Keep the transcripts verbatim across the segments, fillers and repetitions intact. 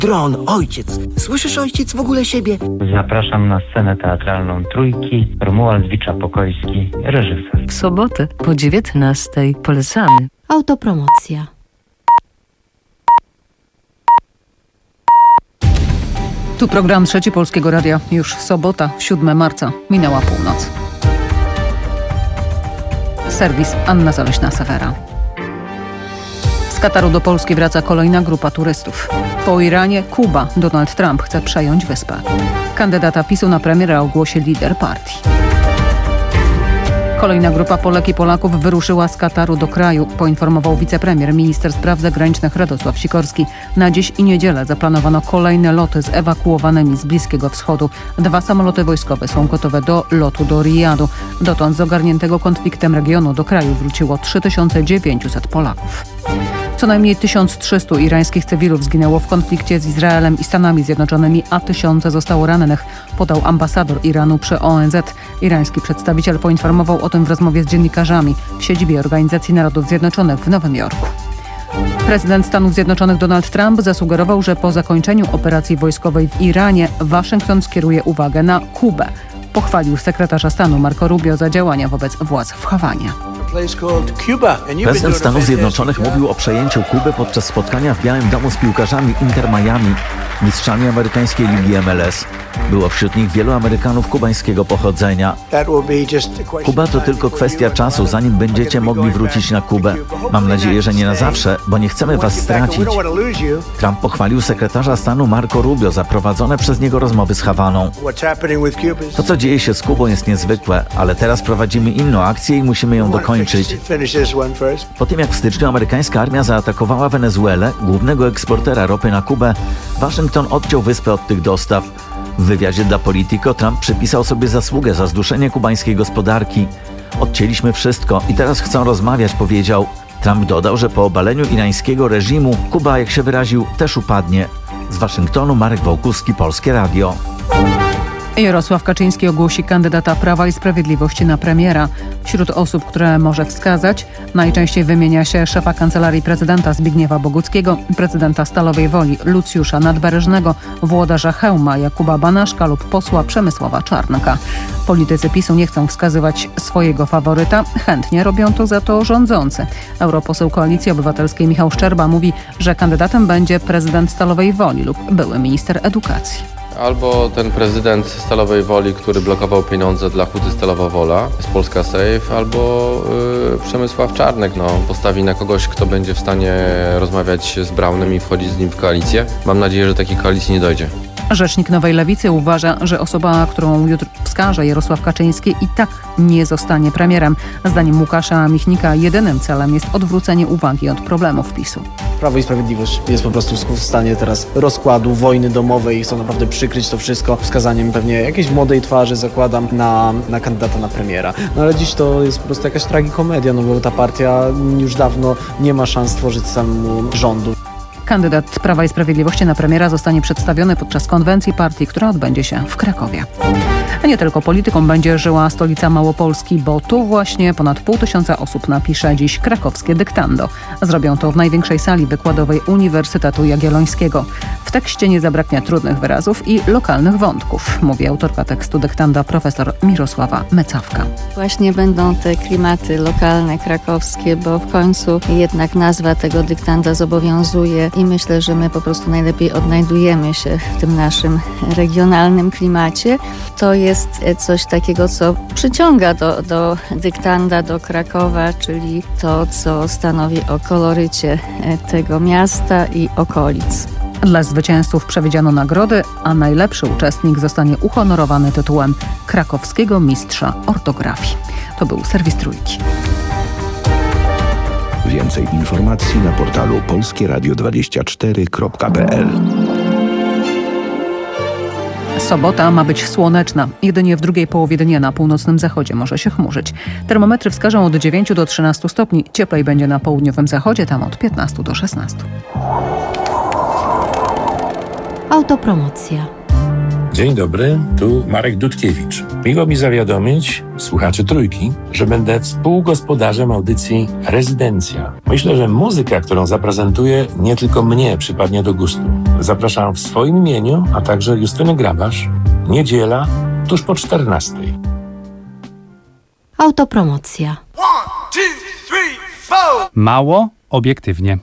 Dron, ojciec. Słyszysz, ojciec, w ogóle siebie? Zapraszam na scenę teatralną Trójki, Romuald Wicza-Pokojski, reżyser. W sobotę po dziewiętnastej polecamy. Autopromocja. Tu program Trzeci Polskiego Radia. Już sobota, siódmego marca. Minęła północ. Serwis Anna Zaleśna-Sewera. Z Kataru do Polski wraca kolejna grupa turystów. Po Iranie Kuba. Donald Trump chce przejąć wyspę. Kandydata PiSu na premiera ogłosi lider partii. Kolejna grupa Polek i Polaków wyruszyła z Kataru do kraju, poinformował wicepremier, minister spraw zagranicznych Radosław Sikorski. Na dziś i niedzielę zaplanowano kolejne loty z ewakuowanymi z Bliskiego Wschodu. Dwa samoloty wojskowe są gotowe do lotu do Rijadu. Dotąd z ogarniętego konfliktem regionu do kraju wróciło trzy tysiące dziewięćset Polaków. Co najmniej tysiąc trzysta irańskich cywilów zginęło w konflikcie z Izraelem i Stanami Zjednoczonymi, a tysiące zostało rannych, podał ambasador Iranu przy O N Z. Irański przedstawiciel poinformował o tym w rozmowie z dziennikarzami w siedzibie Organizacji Narodów Zjednoczonych w Nowym Jorku. Prezydent Stanów Zjednoczonych Donald Trump zasugerował, że po zakończeniu operacji wojskowej w Iranie Waszyngton skieruje uwagę na Kubę. Pochwalił sekretarza stanu Marco Rubio za działania wobec władz w Hawanie. Prezydent Stanów Zjednoczonych mówił o przejęciu Kuby podczas spotkania w Białym Domu z piłkarzami Inter Miami, mistrzami amerykańskiej ligi M L S. Było wśród nich wielu Amerykanów kubańskiego pochodzenia. Kuba to tylko kwestia czasu, zanim będziecie mogli wrócić na Kubę. Mam nadzieję, że nie na zawsze, bo nie chcemy was stracić. Trump pochwalił sekretarza stanu Marco Rubio za prowadzone przez niego rozmowy z Hawaną. To, co dzieje się z Kubą, jest niezwykłe, ale teraz prowadzimy inną akcję i musimy ją dokończyć. Po tym, jak w styczniu amerykańska armia zaatakowała Wenezuelę, głównego eksportera ropy na Kubę, Waszyngton odciął wyspę od tych dostaw. W wywiadzie dla Politico Trump przypisał sobie zasługę za zduszenie kubańskiej gospodarki. Odcięliśmy wszystko i teraz chcą rozmawiać, powiedział. Trump dodał, że po obaleniu irańskiego reżimu Kuba, jak się wyraził, też upadnie. Z Waszyngtonu Marek Wołkuski, Polskie Radio. Jarosław Kaczyński ogłosi kandydata Prawa i Sprawiedliwości na premiera. Wśród osób, które może wskazać, najczęściej wymienia się szefa Kancelarii Prezydenta Zbigniewa Boguckiego, prezydenta Stalowej Woli Lucjusza Nadberżnego, włodarza Chełma Jakuba Banaszka lub posła Przemysława Czarnka. Politycy PiSu nie chcą wskazywać swojego faworyta, chętnie robią to za to rządzący. Europoseł Koalicji Obywatelskiej Michał Szczerba mówi, że kandydatem będzie prezydent Stalowej Woli lub były minister edukacji. Albo ten prezydent Stalowej Woli, który blokował pieniądze dla Huty Stalowa Wola z Polska Safe, albo yy, Przemysław Czarnek no, postawi na kogoś, kto będzie w stanie rozmawiać z Braunem i wchodzić z nim w koalicję. Mam nadzieję, że takiej koalicji nie dojdzie. Rzecznik Nowej Lewicy uważa, że osoba, którą jutro wskaże Jarosław Kaczyński, i tak nie zostanie premierem. Zdaniem Łukasza Michnika jedynym celem jest odwrócenie uwagi od problemów PiSu. Prawo i Sprawiedliwość jest po prostu w stanie teraz rozkładu, wojny domowej i chcą naprawdę przykryć to wszystko wskazaniem pewnie jakiejś młodej twarzy, zakładam, na, na kandydata na premiera. No ale dziś to jest po prostu jakaś tragikomedia, no bo ta partia już dawno nie ma szans tworzyć samemu rządu. Kandydat Prawa i Sprawiedliwości na premiera zostanie przedstawiony podczas konwencji partii, która odbędzie się w Krakowie. A nie tylko polityką będzie żyła stolica Małopolski, bo tu właśnie ponad pół tysiąca osób napisze dziś krakowskie dyktando. Zrobią to w największej sali wykładowej Uniwersytetu Jagiellońskiego. W tekście nie zabraknie trudnych wyrazów i lokalnych wątków, mówi autorka tekstu dyktanda profesor Mirosława Mecawka. Właśnie będą te klimaty lokalne, krakowskie, bo w końcu jednak nazwa tego dyktanda zobowiązuje i myślę, że my po prostu najlepiej odnajdujemy się w tym naszym regionalnym klimacie. To jest coś takiego, co przyciąga do, do dyktanda, do Krakowa, czyli to, co stanowi o kolorycie tego miasta i okolic. Dla zwycięzców przewidziano nagrody, a najlepszy uczestnik zostanie uhonorowany tytułem krakowskiego mistrza ortografii. To był serwis Trójki. Więcej informacji na portalu polskie radio dwadzieścia cztery kropka p l. Sobota ma być słoneczna. Jedynie w drugiej połowie dnia na północnym zachodzie może się chmurzyć. Termometry wskażą od dziewięciu do trzynastu stopni. Cieplej będzie na południowym zachodzie, tam od piętnastu do szesnastu. Autopromocja. Dzień dobry, tu Marek Dudkiewicz. Miło mi zawiadomić słuchaczy Trójki, że będę współgospodarzem audycji Rezydencja. Myślę, że muzyka, którą zaprezentuję, nie tylko mnie przypadnie do gustu. Zapraszam w swoim imieniu, a także Justynę Grabasz. Niedziela, tuż po czternastej. Autopromocja. Mało obiektywnie.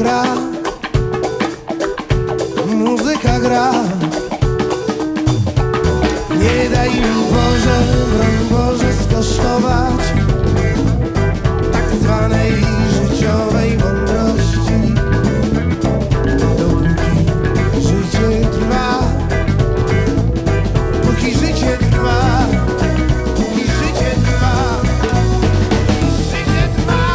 gra, muzyka gra. Nie daj mi Boże, broń Boże skosztować tak zwanej życiowej mądrości. Dopóki życie trwa, póki życie trwa, póki życie trwa, życie trwa.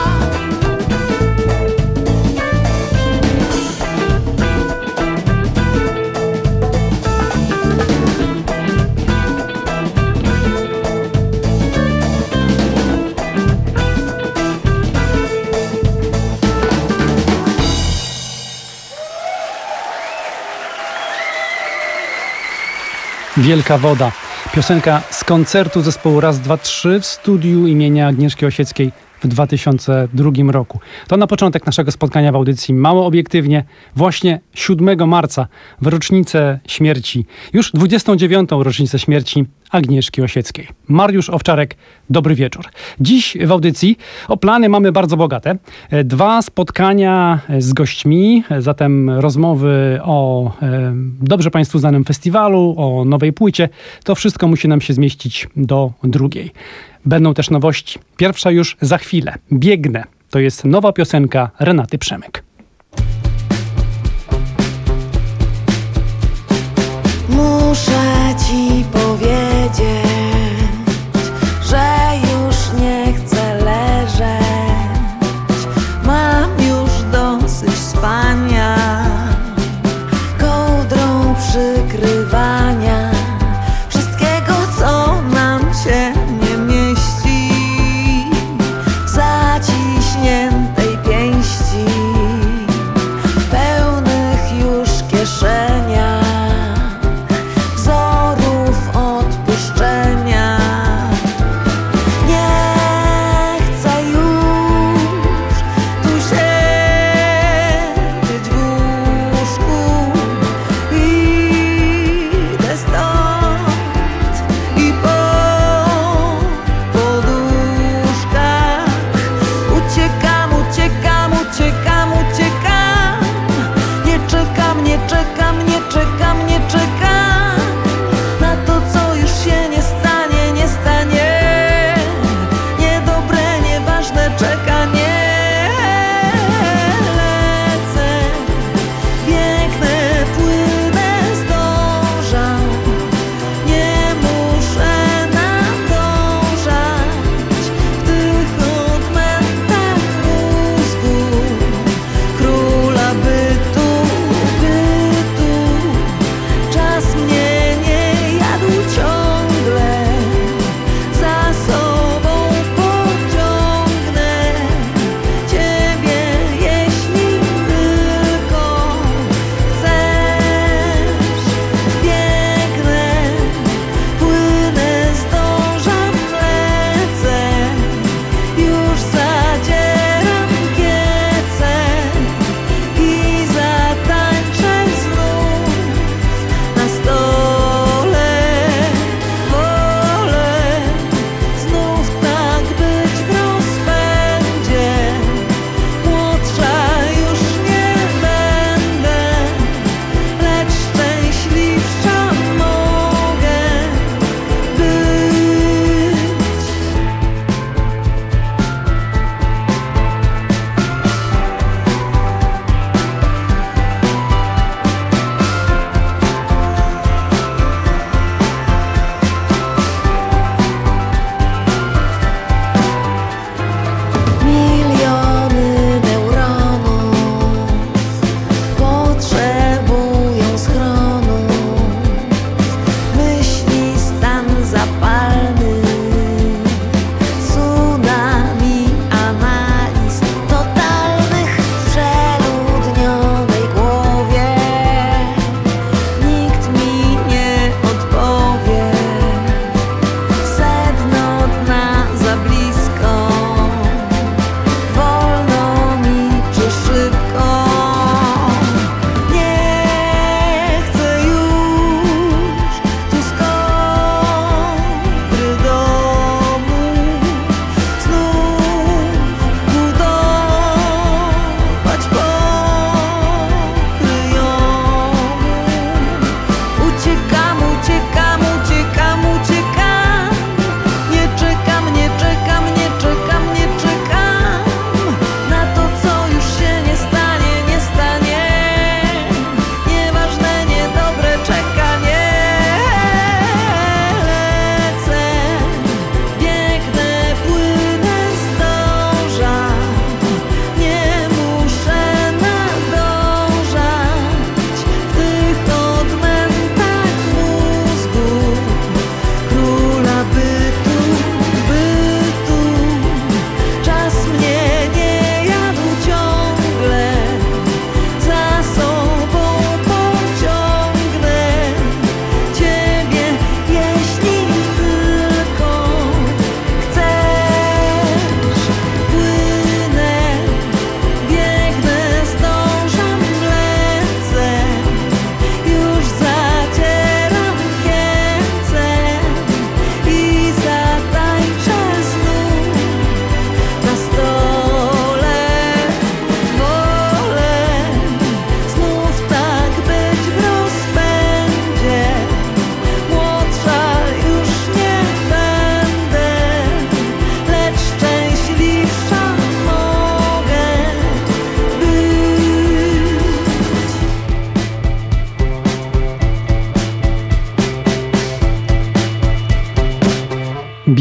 Wielka woda. Piosenka z koncertu zespołu Raz, dwa, trzy w studiu imienia Agnieszki Osieckiej w dwa tysiące drugim roku. To na początek naszego spotkania w audycji Mało Obiektywnie, właśnie siódmego marca, w rocznicę śmierci, już dwudziestą dziewiątą rocznicę śmierci Agnieszki Osieckiej. Mariusz Owczarek, dobry wieczór. Dziś w audycji o plany mamy bardzo bogate. Dwa spotkania z gośćmi, zatem rozmowy o e, dobrze Państwu znanym festiwalu, o nowej płycie. To wszystko musi nam się zmieścić do drugiej. Będą też nowości. Pierwsza już za chwilę. Biegnę. To jest nowa piosenka Renaty Przemyk. Muszę ci powiedzieć, że już nie chcę leżeć. Mam już dosyć spania, kołdrą przykrywania wszystkiego, co nam się nie mieści w zaciśniętej pięści, pełnych już kieszeniach wzorów odpuszczenia.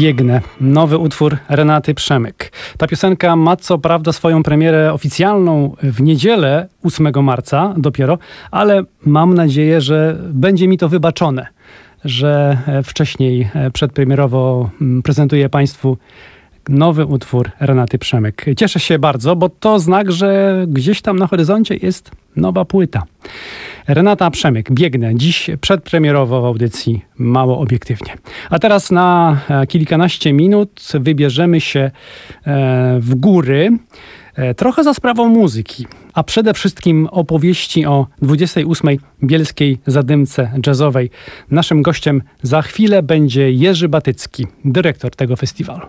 Biegnę. Nowy utwór Renaty Przemyk. Ta piosenka ma co prawda swoją premierę oficjalną w niedzielę ósmego marca dopiero, ale mam nadzieję, że będzie mi to wybaczone, że wcześniej przedpremierowo prezentuję Państwu nowy utwór Renaty Przemyk. Cieszę się bardzo, bo to znak, że gdzieś tam na horyzoncie jest nowa płyta. Renata Przemyk, Biegnę, dziś przedpremierowo w audycji Mało Obiektywnie. A teraz na kilkanaście minut wybierzemy się w góry, trochę za sprawą muzyki, a przede wszystkim opowieści o dwudziestej ósmej Bielskiej Zadymce Jazzowej. Naszym gościem za chwilę będzie Jerzy Batycki, dyrektor tego festiwalu.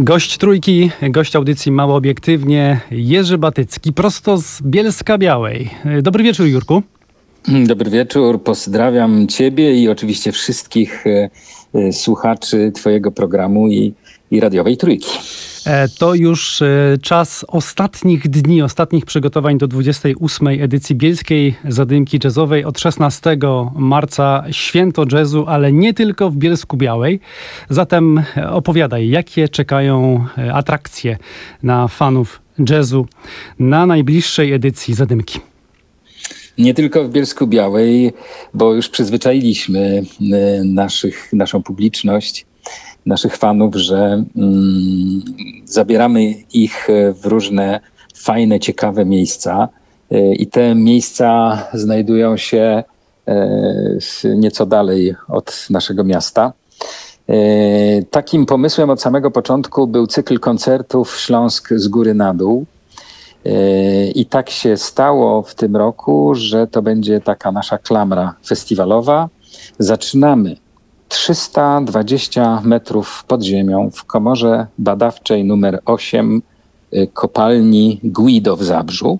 Gość trójki, gość audycji Mało Obiektywnie, Jerzy Batycki, prosto z Bielska Białej. Dobry wieczór, Jurku. Dobry wieczór, pozdrawiam Ciebie i oczywiście wszystkich e, e, słuchaczy Twojego programu i, i radiowej trójki. To już czas ostatnich dni, ostatnich przygotowań do dwudziestej ósmej edycji Bielskiej Zadymki Jazzowej. Od szesnastego marca święto jazzu, ale nie tylko w Bielsku Białej. Zatem opowiadaj, jakie czekają atrakcje na fanów jazzu na najbliższej edycji Zadymki. Nie tylko w Bielsku Białej, bo już przyzwyczailiśmy naszych, naszą publiczność, naszych fanów, że mm, zabieramy ich w różne fajne, ciekawe miejsca i te miejsca znajdują się nieco dalej od naszego miasta. Takim pomysłem od samego początku był cykl koncertów Śląsk z góry na dół. I tak się stało w tym roku, że to będzie taka nasza klamra festiwalowa. Zaczynamy trzysta dwadzieścia metrów pod ziemią w komorze badawczej numer osiem kopalni Guido w Zabrzu,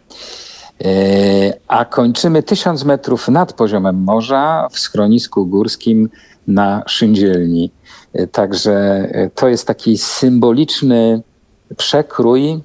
a kończymy tysiąc metrów nad poziomem morza w schronisku górskim na Szyndzielni. Także to jest taki symboliczny przekrój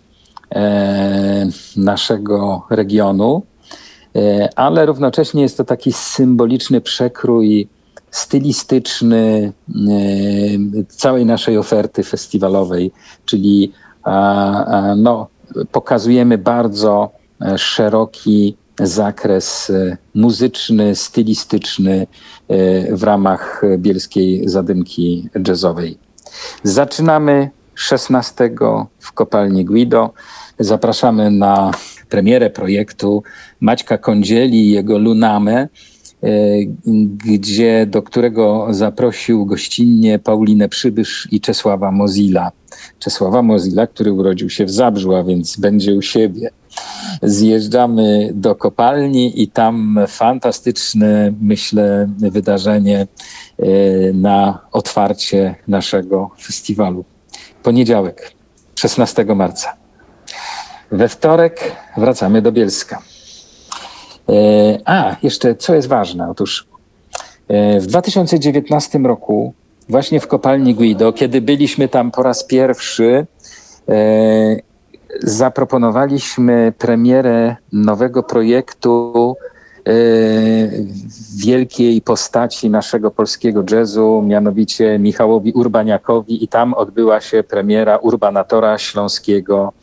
naszego regionu, ale równocześnie jest to taki symboliczny przekrój stylistyczny całej naszej oferty festiwalowej, czyli no, pokazujemy bardzo szeroki zakres muzyczny, stylistyczny w ramach Bielskiej Zadymki Jazzowej. Zaczynamy szesnastego w kopalni Guido. Zapraszamy na premierę projektu Maćka Kądzieli i jego Lunamę, gdzie, do którego zaprosił gościnnie Paulinę Przybysz i Czesława Mozilla. Czesława Mozilla, który urodził się w Zabrzu, a więc będzie u siebie. Zjeżdżamy do kopalni i tam fantastyczne, myślę, wydarzenie na otwarcie naszego festiwalu. Poniedziałek, szesnastego marca. We wtorek wracamy do Bielska. A, jeszcze co jest ważne? Otóż w dwa tysiące dziewiętnastym roku, właśnie w kopalni Guido, kiedy byliśmy tam po raz pierwszy, zaproponowaliśmy premierę nowego projektu wielkiej postaci naszego polskiego jazzu, mianowicie Michałowi Urbaniakowi, i tam odbyła się premiera Urbanatora Śląskiego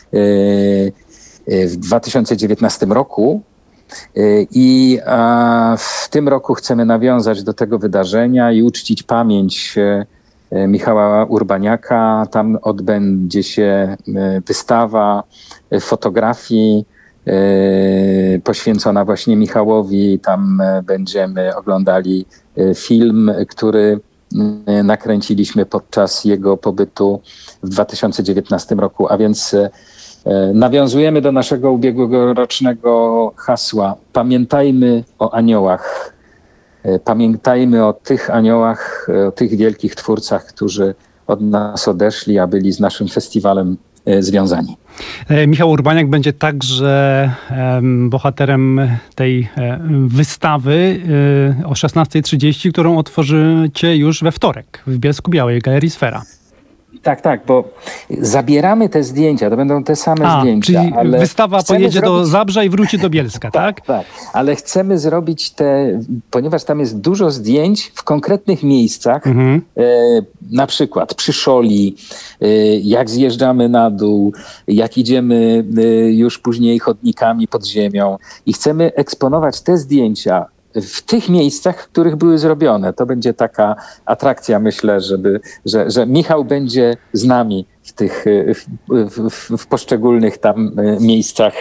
w dwa tysiące dziewiętnastym roku. I w tym roku chcemy nawiązać do tego wydarzenia i uczcić pamięć Michała Urbaniaka. Tam odbędzie się wystawa fotografii poświęcona właśnie Michałowi. Tam będziemy oglądali film, który nakręciliśmy podczas jego pobytu w dwa tysiące dziewiętnastym roku, a więc nawiązujemy do naszego ubiegłorocznego hasła: pamiętajmy o aniołach. Pamiętajmy o tych aniołach, o tych wielkich twórcach, którzy od nas odeszli, a byli z naszym festiwalem związani. Michał Urbaniak będzie także um, bohaterem tej um, wystawy um, o szesnastej trzydzieści, którą otworzycie już we wtorek w Bielsku Białej, w Galerii Sfera. Tak, tak, bo zabieramy te zdjęcia, to będą te same A, zdjęcia. Czyli ale wystawa pojedzie zrobić... do Zabrza i wróci do Bielska, tak? tak? Tak, ale chcemy zrobić te, ponieważ tam jest dużo zdjęć w konkretnych miejscach, mhm. e, na przykład przy Szoli, e, jak zjeżdżamy na dół, jak idziemy e, już później chodnikami pod ziemią, i chcemy eksponować te zdjęcia w tych miejscach, w których były zrobione. To będzie taka atrakcja, myślę, żeby, że, że Michał będzie z nami w tych w, w, w poszczególnych tam miejscach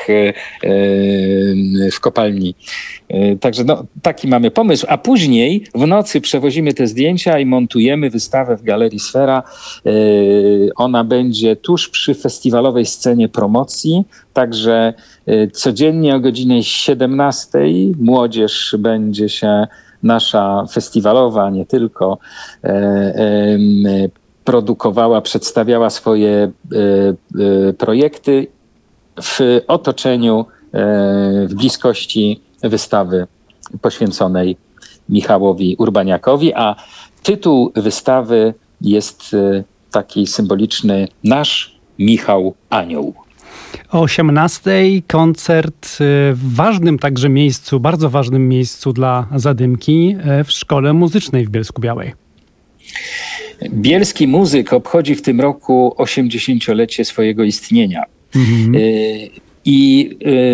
w kopalni. Także no, taki mamy pomysł. A później w nocy przewozimy te zdjęcia i montujemy wystawę w Galerii Sfera. Ona będzie tuż przy festiwalowej scenie promocji. Także codziennie o godzinie siedemnastej młodzież będzie się, nasza festiwalowa, nie tylko, produkowała, przedstawiała swoje e, e, projekty w otoczeniu, e, w bliskości wystawy poświęconej Michałowi Urbaniakowi, a tytuł wystawy jest e, taki symboliczny: Nasz Michał Anioł. O osiemnastej koncert w ważnym także miejscu, bardzo ważnym miejscu dla Zadymki, w Szkole Muzycznej w Bielsku-Białej. Bielski Muzyk obchodzi w tym roku osiemdziesięciolecie swojego istnienia. Mhm. I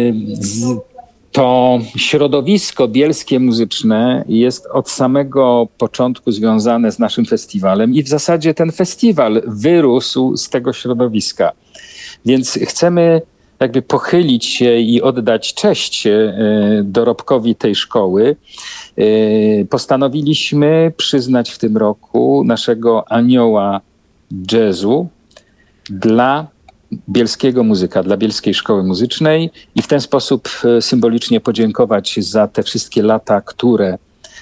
to środowisko bielskie muzyczne jest od samego początku związane z naszym festiwalem i w zasadzie ten festiwal wyrósł z tego środowiska. Więc chcemy jakby pochylić się i oddać cześć dorobkowi tej szkoły. Postanowiliśmy przyznać w tym roku naszego anioła jazzu dla bielskiego muzyka, dla Bielskiej Szkoły Muzycznej i w ten sposób symbolicznie podziękować za te wszystkie lata, które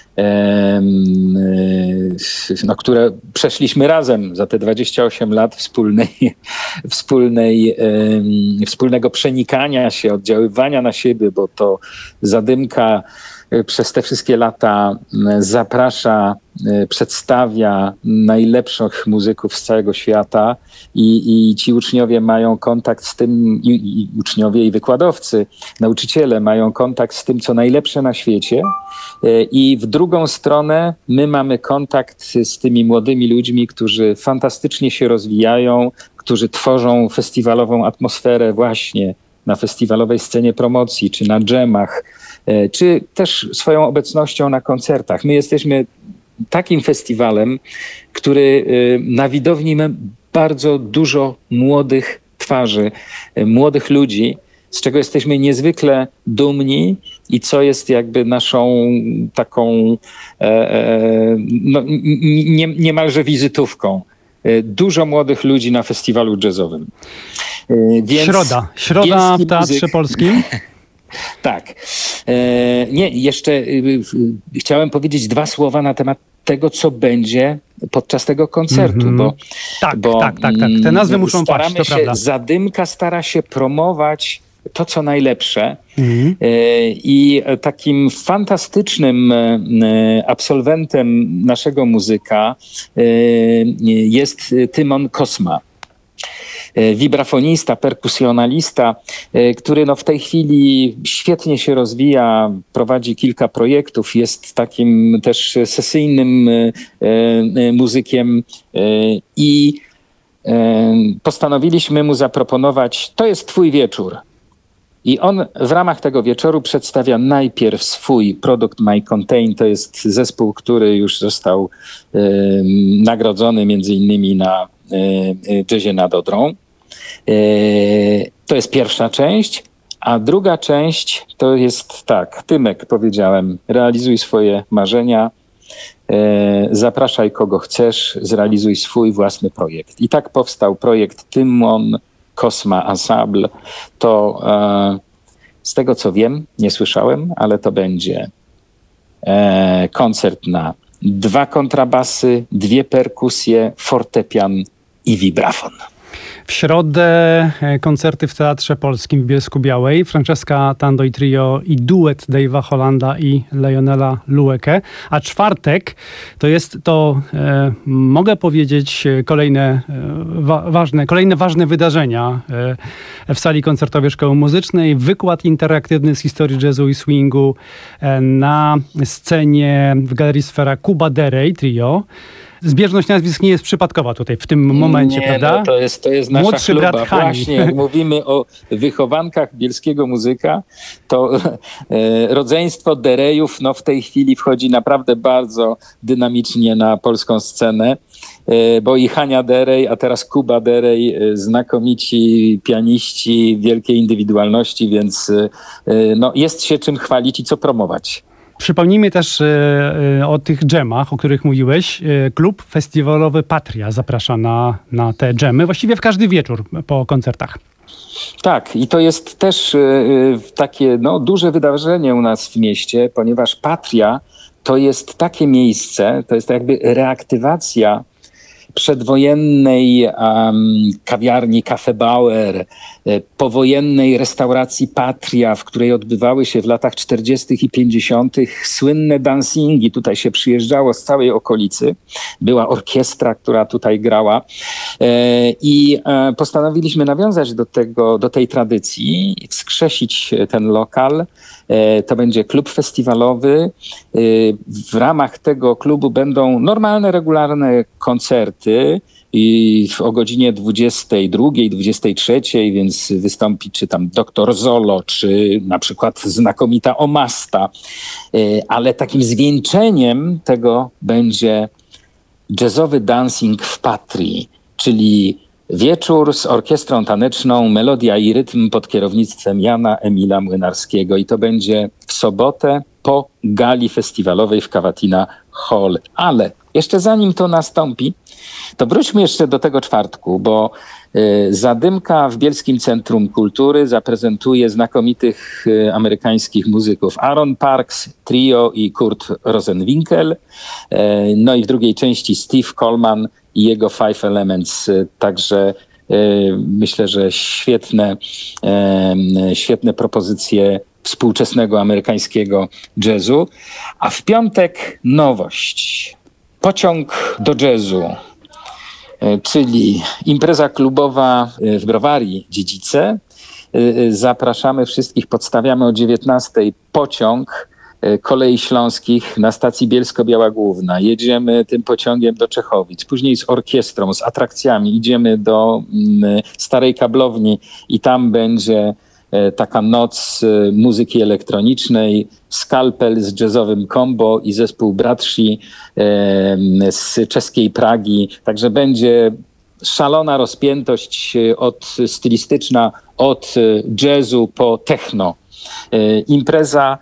no, które przeszliśmy razem, za te dwadzieścia osiem lat wspólnej, wspólnej, wspólnego przenikania się, oddziaływania na siebie, bo to Zadymka przez te wszystkie lata zaprasza, przedstawia najlepszych muzyków z całego świata i, i ci uczniowie mają kontakt z tym, i, i uczniowie i wykładowcy, nauczyciele mają kontakt z tym, co najlepsze na świecie. I w drugą stronę my mamy kontakt z tymi młodymi ludźmi, którzy fantastycznie się rozwijają, którzy tworzą festiwalową atmosferę właśnie na festiwalowej scenie promocji, czy na dżemach, czy też swoją obecnością na koncertach. My jesteśmy takim festiwalem, który na widowni ma bardzo dużo młodych twarzy, młodych ludzi, z czego jesteśmy niezwykle dumni i co jest jakby naszą taką e, no, nie, niemalże wizytówką. Dużo młodych ludzi na festiwalu jazzowym. Więc środa. Środa w Teatrze muzyk... Polskim. Tak. E, nie, jeszcze y, y, chciałem powiedzieć dwa słowa na temat tego, co będzie podczas tego koncertu, mm-hmm. bo, tak, bo tak, tak, tak. Te nazwy muszą paść, to się, prawda. Zadymka stara się promować to, co najlepsze. Mm-hmm. e, I takim fantastycznym e, absolwentem naszego muzyka e, jest Tymon Kosma. Wibrafonista, perkusjonalista, który no w tej chwili świetnie się rozwija, prowadzi kilka projektów, jest takim też sesyjnym muzykiem i postanowiliśmy mu zaproponować: to jest twój wieczór. I on w ramach tego wieczoru przedstawia najpierw swój produkt My Contain. To jest zespół, który już został nagrodzony między innymi na jazzie nad Odrą. To jest pierwsza część, a druga część to jest tak: Tymek, powiedziałem, realizuj swoje marzenia, zapraszaj kogo chcesz, zrealizuj swój własny projekt. I tak powstał projekt Tymon Kosma Ensemble. To z tego co wiem, nie słyszałem, ale to będzie koncert na dwa kontrabasy, dwie perkusje, fortepian i vibrafon. W środę koncerty w Teatrze Polskim w Bielsku-Białej. Francesca Tando i Trio i duet Dave'a Hollanda i Lionela Lueke. A czwartek to jest to, e, mogę powiedzieć, kolejne, e, wa- ważne, kolejne ważne wydarzenia e, w sali koncertowej Szkoły Muzycznej. Wykład interaktywny z historii jazzu i swingu e, na scenie w Galerii Sfera Kuba Derej Trio. Zbieżność nazwisk nie jest przypadkowa tutaj w tym momencie, nie, prawda? No to jest, to jest nasza Młodszy chluba. brat Hani. Właśnie, jak mówimy o wychowankach bielskiego muzyka, to e, rodzeństwo Derejów no, w tej chwili wchodzi naprawdę bardzo dynamicznie na polską scenę, e, bo i Hania Derej, a teraz Kuba Derej, e, znakomici pianiści, wielkiej indywidualności, więc e, no, jest się czym chwalić i co promować. Przypomnijmy też e, o tych dżemach, o których mówiłeś. E, klub festiwalowy Patria zaprasza na, na te dżemy, właściwie w każdy wieczór po koncertach. Tak, i to jest też y, takie no, duże wydarzenie u nas w mieście, ponieważ Patria to jest takie miejsce, to jest jakby reaktywacja przedwojennej um, kawiarni Cafe Bauer, powojennej restauracji Patria, w której odbywały się w latach czterdziestych i pięćdziesiątych słynne dancingi. Tutaj się przyjeżdżało z całej okolicy. Była orkiestra, która tutaj grała. I postanowiliśmy nawiązać do tego, do tej tradycji, wskrzesić ten lokal. To będzie klub festiwalowy. W ramach tego klubu będą normalne, regularne koncerty i o godzinie dwudziestej drugiej, dwudziestej trzeciej, więc wystąpi czy tam doktor Zolo, czy na przykład znakomita Omasta. Ale takim zwieńczeniem tego będzie jazzowy dancing w Patrii, czyli wieczór z orkiestrą taneczną Melodia i rytm pod kierownictwem Jana Emila Młynarskiego. I to będzie w sobotę po gali festiwalowej w Cavatina Hall. Ale jeszcze zanim to nastąpi, to wróćmy jeszcze do tego czwartku, bo y, Zadymka w Bielskim Centrum Kultury zaprezentuje znakomitych y, amerykańskich muzyków Aaron Parks, Trio i Kurt Rosenwinkel. Y, no i w drugiej części Steve Coleman i jego Five Elements. Y, także y, myślę, że świetne, y, świetne propozycje współczesnego amerykańskiego jazzu. A w piątek nowość. Pociąg do jazzu, czyli impreza klubowa w Browarii Dziedzice. Zapraszamy wszystkich, podstawiamy o dziewiętnastej pociąg Kolei Śląskich na stacji Bielsko-Biała Główna. Jedziemy tym pociągiem do Czechowic, później z orkiestrą, z atrakcjami idziemy do Starej Kablowni i tam będzie taka noc muzyki elektronicznej, Skalpel z jazzowym combo i zespół Bratrzy z czeskiej Pragi. Także będzie szalona rozpiętość od stylistyczna od jazzu po techno. Impreza,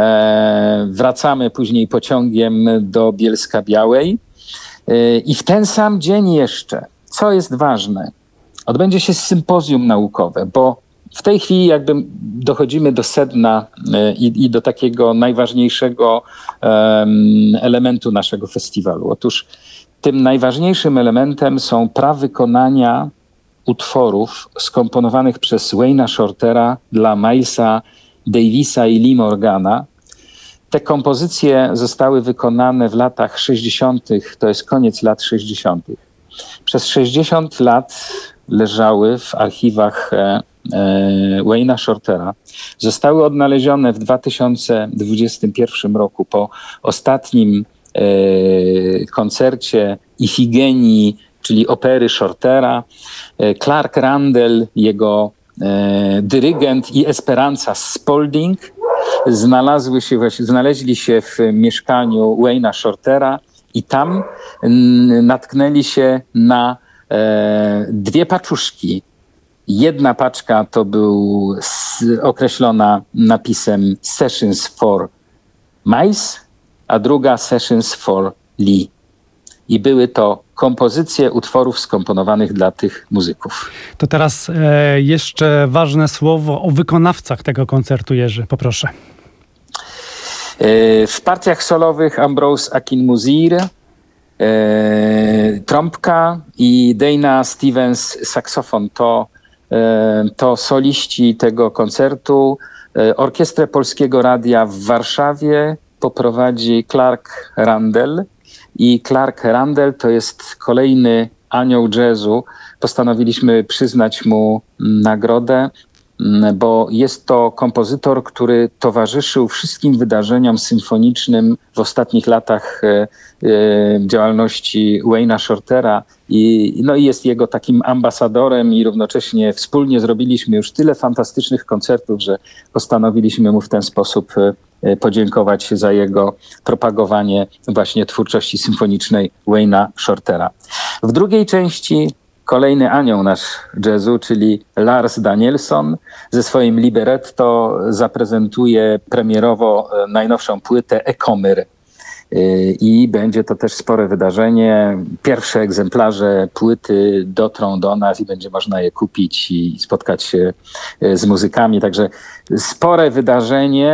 wracamy później pociągiem do Bielska Białej i w ten sam dzień jeszcze, co jest ważne, odbędzie się sympozjum naukowe, bo w tej chwili jakby dochodzimy do sedna i, i do takiego najważniejszego um, elementu naszego festiwalu. Otóż tym najważniejszym elementem są prawykonania utworów skomponowanych przez Wayne'a Shortera dla Milesa Davisa i Lee Morgana. Te kompozycje zostały wykonane w latach sześćdziesiątych, to jest koniec lat sześćdziesiątych. Przez sześćdziesiąt lat leżały w archiwach e, e, Wayne'a Shortera. Zostały odnalezione w dwa tysiące dwudziestym pierwszym roku po ostatnim e, koncercie Ifigenii, czyli opery Shortera. E, Clark Randall, jego e, dyrygent i Esperanza Spalding znalazły się, właśnie, znaleźli się w mieszkaniu Wayne'a Shortera i tam n, natknęli się na e, dwie paczuszki. Jedna paczka to był s, określona napisem Sessions for Miles, a druga Sessions for Lee. I były to kompozycje utworów skomponowanych dla tych muzyków. To teraz e, jeszcze ważne słowo o wykonawcach tego koncertu, Jerzy, poproszę. E, w partiach solowych Ambrose Akinmusir, e, trąbka i Dana Stevens saksofon to, e, to soliści tego koncertu. E, Orkiestrę Polskiego Radia w Warszawie poprowadzi Clark Randall. I Clark Randall to jest kolejny anioł jazzu. Postanowiliśmy przyznać mu nagrodę, bo jest to kompozytor, który towarzyszył wszystkim wydarzeniom symfonicznym w ostatnich latach e, e, działalności Wayne'a Shortera i, no i jest jego takim ambasadorem i równocześnie wspólnie zrobiliśmy już tyle fantastycznych koncertów, że postanowiliśmy mu w ten sposób e, podziękować za jego propagowanie właśnie twórczości symfonicznej Wayne'a Shortera. W drugiej części kolejny anioł nasz jazzu, czyli Lars Danielsson ze swoim libretto zaprezentuje premierowo najnowszą płytę Ekomyr. I będzie to też spore wydarzenie. Pierwsze egzemplarze płyty dotrą do nas i będzie można je kupić i spotkać się z muzykami. Także spore wydarzenie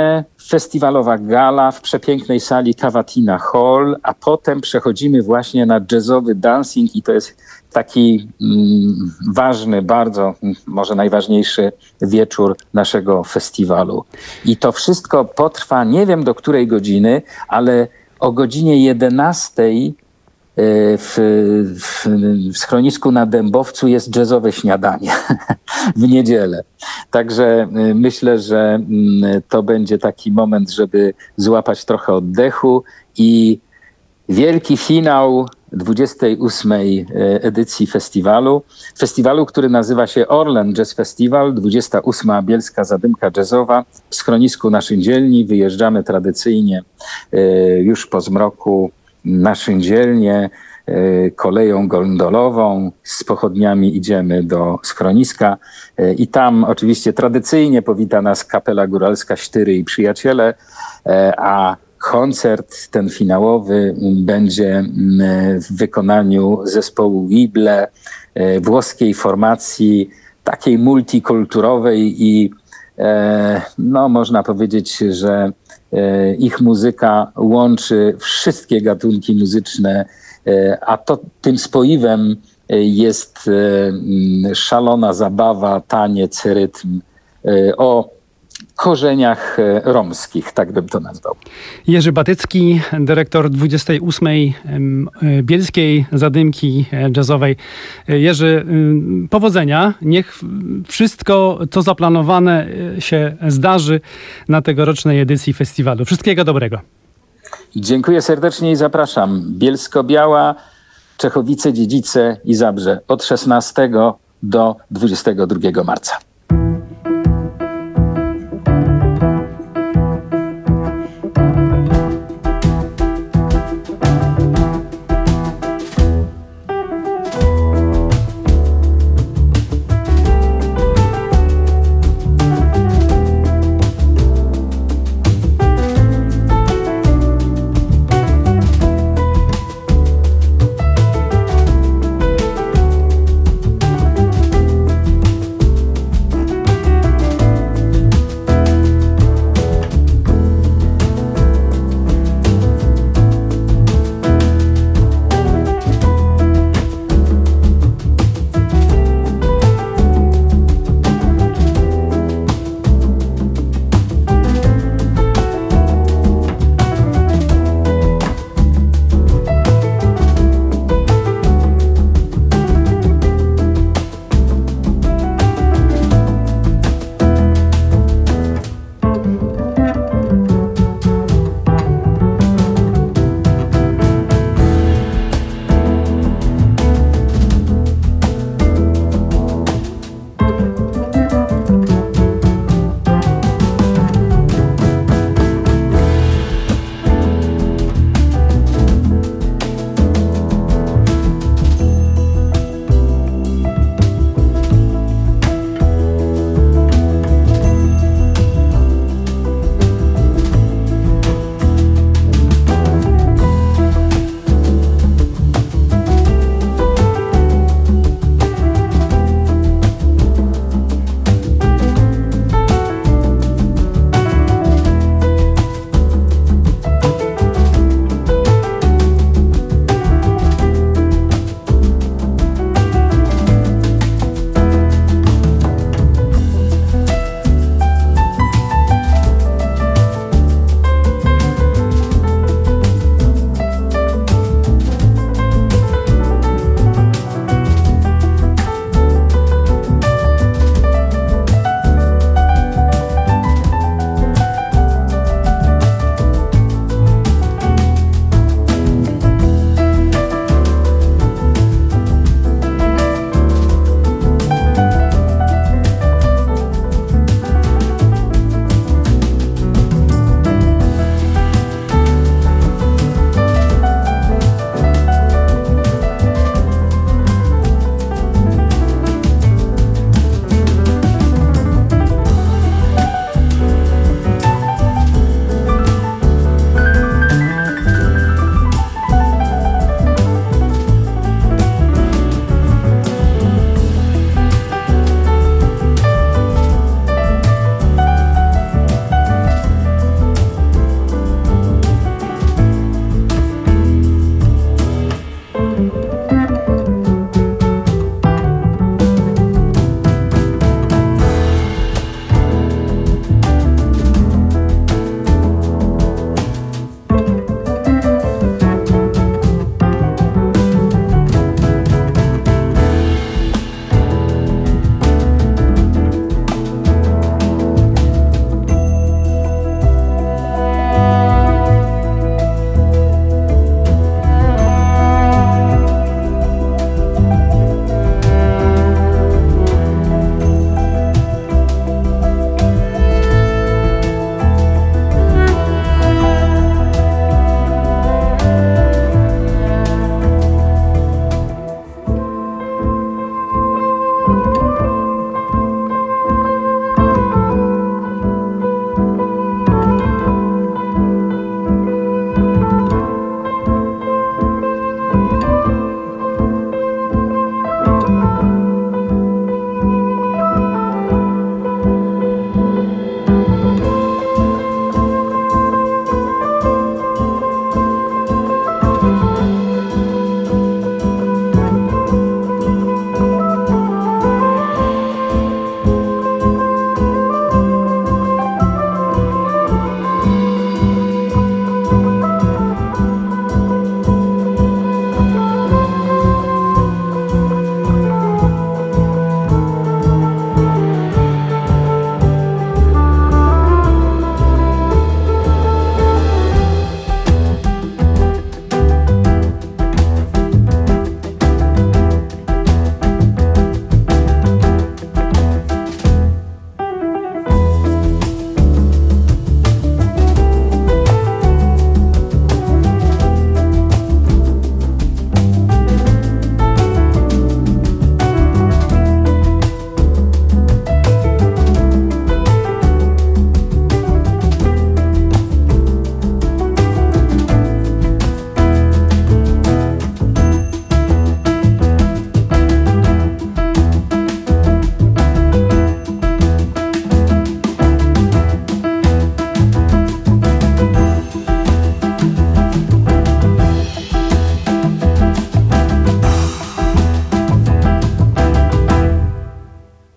festiwalowa gala w przepięknej sali Cavatina Hall, a potem przechodzimy właśnie na jazzowy dancing i to jest taki mm, ważny, bardzo, może najważniejszy wieczór naszego festiwalu. I to wszystko potrwa, nie wiem do której godziny, ale o godzinie jedenastej w, w, w schronisku na Dębowcu jest jazzowe śniadanie w niedzielę. Także myślę, że to będzie taki moment, żeby złapać trochę oddechu i wielki finał dwudziestej ósmej edycji festiwalu. Festiwalu, który nazywa się Orlen Jazz Festival, dwudziesta ósma Bielska Zadymka Jazzowa. W schronisku na Szyndzielni wyjeżdżamy tradycyjnie już po zmroku na Szyndzielnię, koleją gondolową, z pochodniami idziemy do schroniska i tam oczywiście tradycyjnie powita nas Kapela Góralska Sztyry i Przyjaciele, a koncert ten finałowy będzie w wykonaniu zespołu Wible, włoskiej formacji, takiej multikulturowej i no, można powiedzieć, że ich muzyka łączy wszystkie gatunki muzyczne, a to tym spoiwem jest szalona zabawa, taniec, rytm o korzeniach romskich, tak bym to nazwał. Jerzy Batycki, dyrektor dwudziestej ósmej Bielskiej Zadymki Jazzowej. Jerzy, powodzenia. Niech wszystko, co zaplanowane, się zdarzy na tegorocznej edycji festiwalu. Wszystkiego dobrego. Dziękuję serdecznie i zapraszam. Bielsko-Biała, Czechowice-Dziedzice i Zabrze od szesnastego do dwudziestego drugiego marca.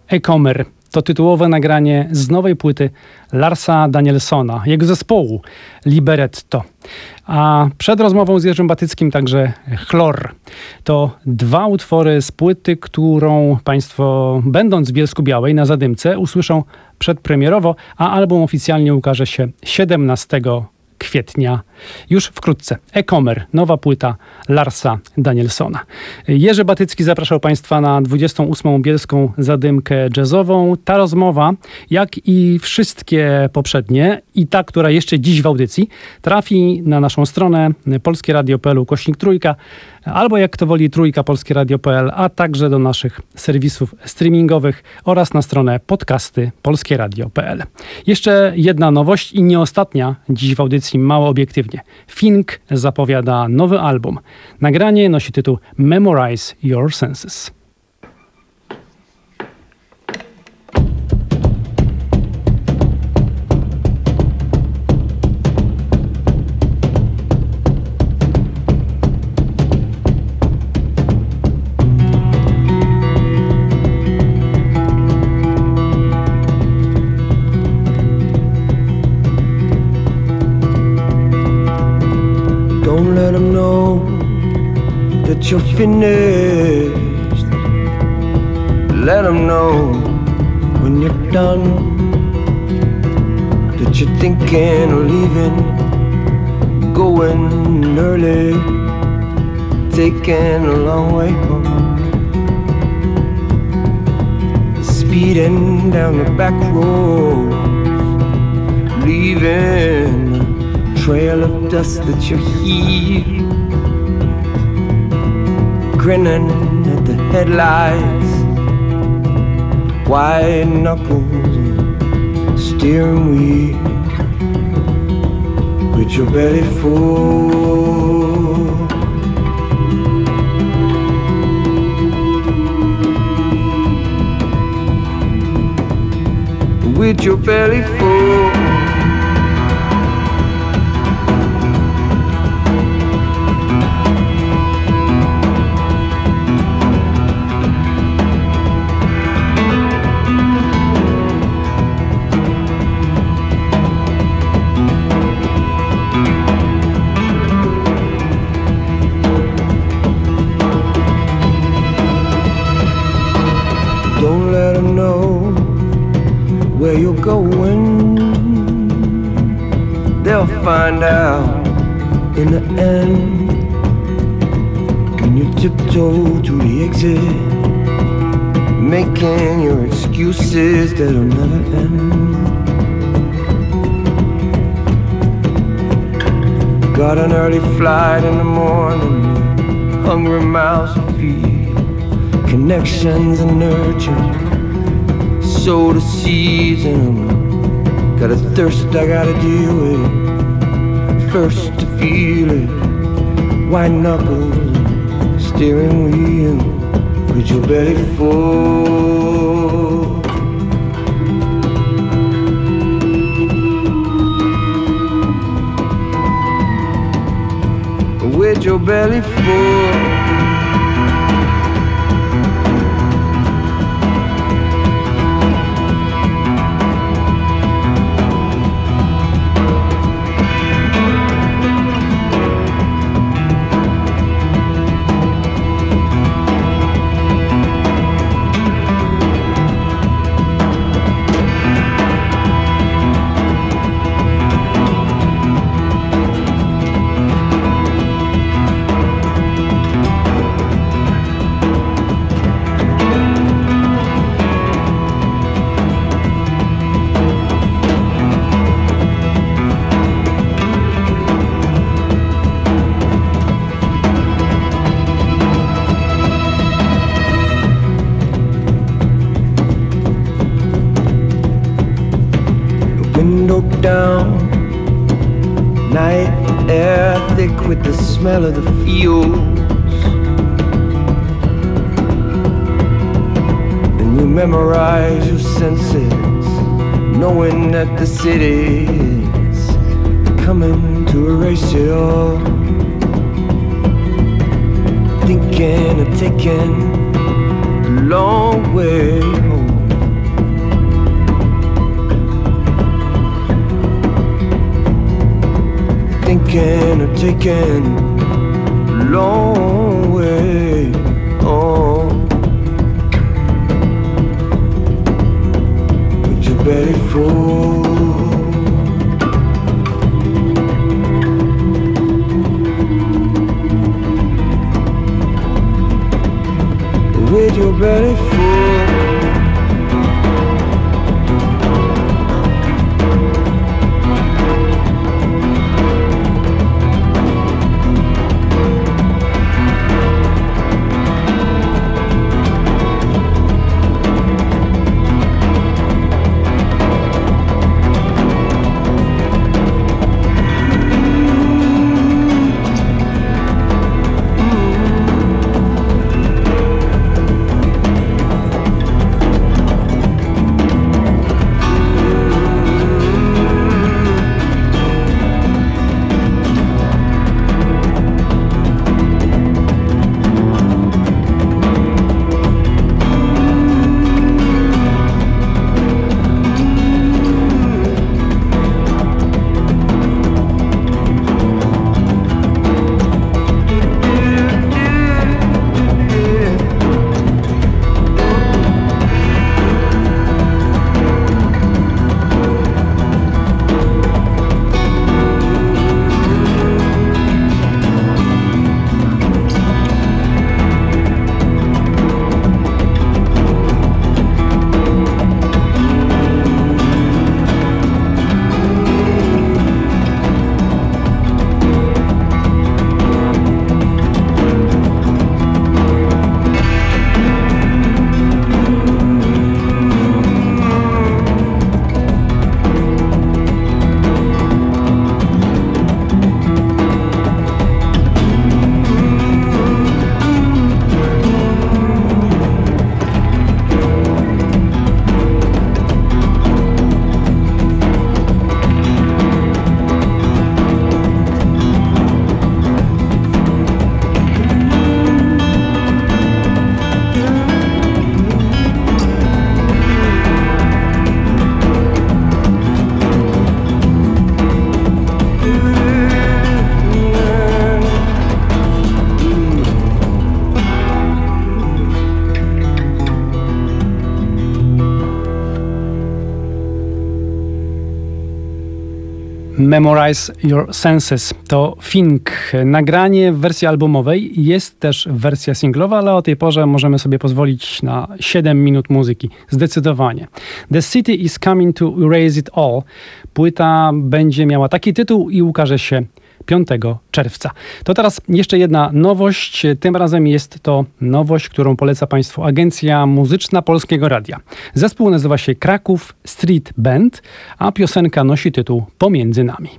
E-Comer to tytułowe nagranie z nowej płyty Larsa Danielsona, jego zespołu Liberetto. A przed rozmową z Jerzym Batyckim także Chlor. To dwa utwory z płyty, którą Państwo, będąc w Bielsku-Białej na Zadymce, usłyszą przedpremierowo, a album oficjalnie ukaże się siedemnastego kwietnia. Już wkrótce. E-Comer, nowa płyta Larsa Danielsona. Jerzy Batycki zapraszał Państwa na dwudziestą ósmą Bielską Zadymkę Jazzową. Ta rozmowa, jak i wszystkie poprzednie i ta, która jeszcze dziś w audycji, trafi na naszą stronę polskieradio.pl ukośnik trójka, albo jak kto woli trójka polskieradio kropka p l, a także do naszych serwisów streamingowych oraz na stronę podcasty polskieradio kropka p l. Jeszcze jedna nowość i nie ostatnia dziś w audycji Mało Obiektywnie. Fink zapowiada nowy album. Nagranie nosi tytuł Memorize Your Senses. Don't let them know that you're finished. Let them know when you're done that you're thinking of leaving, going early, taking a long way home, speeding down the back road, leaving trail of dust that you hear, grinning at the headlights, white knuckles, steering wheel, with your belly full. With your belly full. Don't let them know where you're going. They'll find out in the end. When you tiptoe to the exit, making your excuses that'll never end. Got an early flight in the morning, hungry mouths to feed, connections and nurture, sow the seeds in them. Got a thirst I gotta deal with, first to feel it, white knuckles, steering wheel, with your belly full. With your belly full. Down, night air thick with the smell of the fields, and you memorize your senses, knowing that the city is coming to erase it all, thinking of taking a long way home. thinking of taking a long way on. With your belly full, with your belly full. Memorize Your Senses to Fink. Nagranie w wersji albumowej, jest też wersja singlowa, ale o tej porze możemy sobie pozwolić na siedem minut muzyki. Zdecydowanie. The City is Coming to Erase It All. Płyta będzie miała taki tytuł i ukaże się piątego czerwca. To teraz jeszcze jedna nowość. Tym razem jest to nowość, którą poleca Państwu Agencja Muzyczna Polskiego Radia. Zespół nazywa się Kraków Street Band, a piosenka nosi tytuł Pomiędzy nami.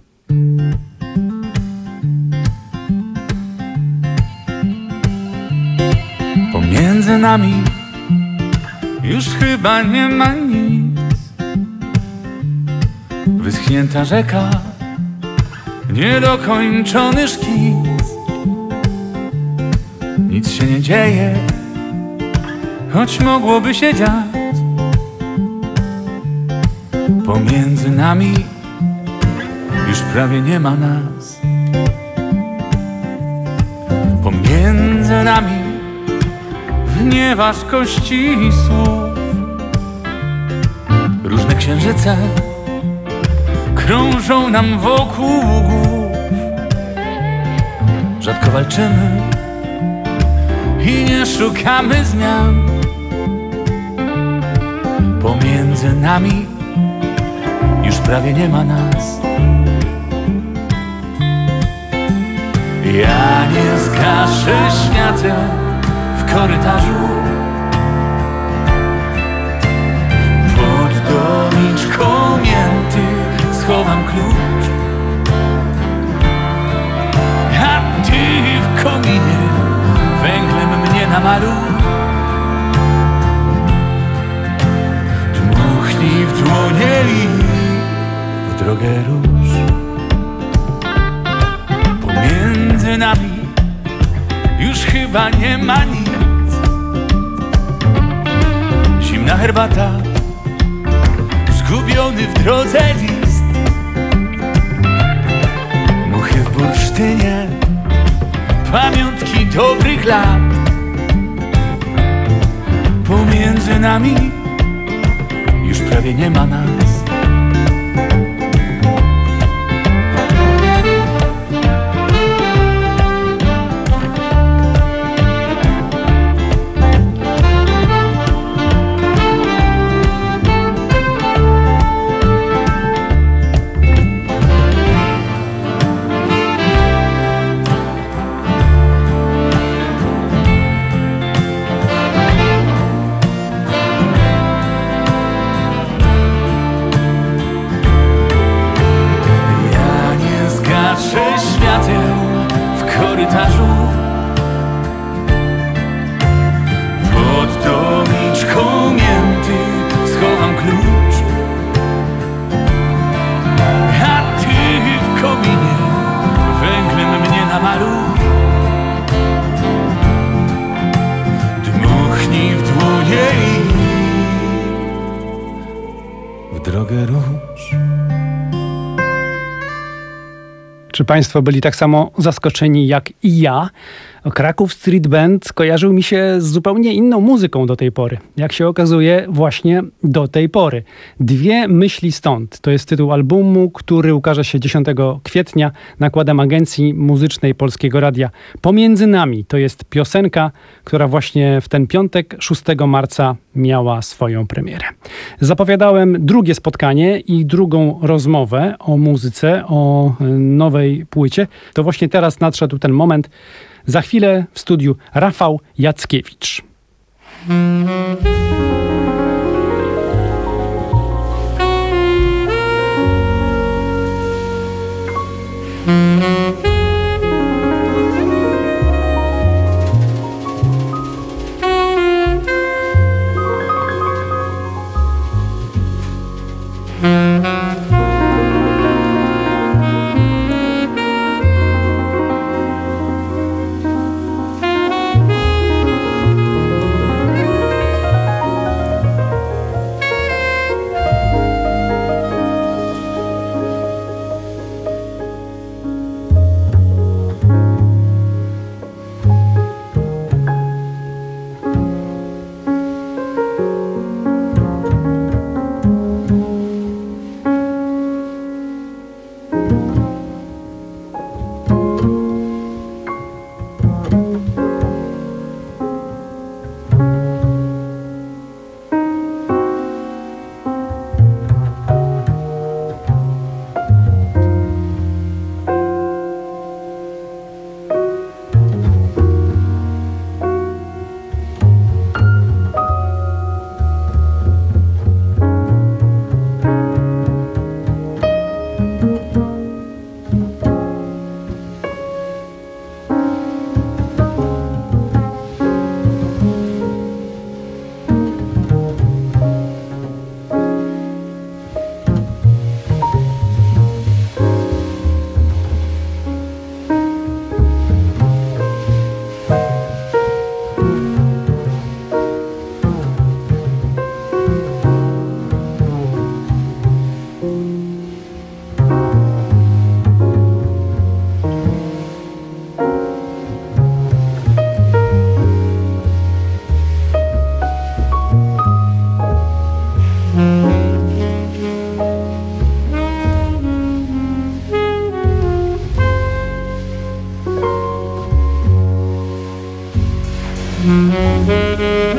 Pomiędzy nami już chyba nie ma nic. Wyschnięta rzeka, niedokończony szkic. Nic się nie dzieje, choć mogłoby się dziać. Pomiędzy nami już prawie nie ma nas. Pomiędzy nami w nieważkości słów różne księżyce krążą nam wokół głów. Rzadko walczymy i nie szukamy zmian. Pomiędzy nami już prawie nie ma nas. Ja nie zgaszę świateł w korytarzu. Pod doniczką mięty schowam klucz, a ty w kominie węglem mnie namaluj. Dmuchnij w dłonie i w drogę rusz. Pomiędzy nami już chyba nie ma nic. Zimna herbata, zgubiony w drodze list. Muchy w pamiątki dobrych lat. Pomiędzy nami już prawie nie ma nas. Pod doniczką mięty schowam klucz, a ty w kominie węglem mnie namaluj. Dmuchnij w dłonie i w drogę rusz. Czy Państwo byli tak samo zaskoczeni jak i ja? Kraków Street Band kojarzył mi się z zupełnie inną muzyką do tej pory. Jak się okazuje, właśnie do tej pory. Dwie myśli stąd. To jest tytuł albumu, który ukaże się dziesiątego kwietnia nakładem Agencji Muzycznej Polskiego Radia. Pomiędzy nami to jest piosenka, która właśnie w ten piątek, szóstego marca miała swoją premierę. Zapowiadałem drugie spotkanie i drugą rozmowę o muzyce, o nowej płycie. To właśnie teraz nadszedł ten moment. Za chwilę w studiu Rafał Jackiewicz. Mm-hmm.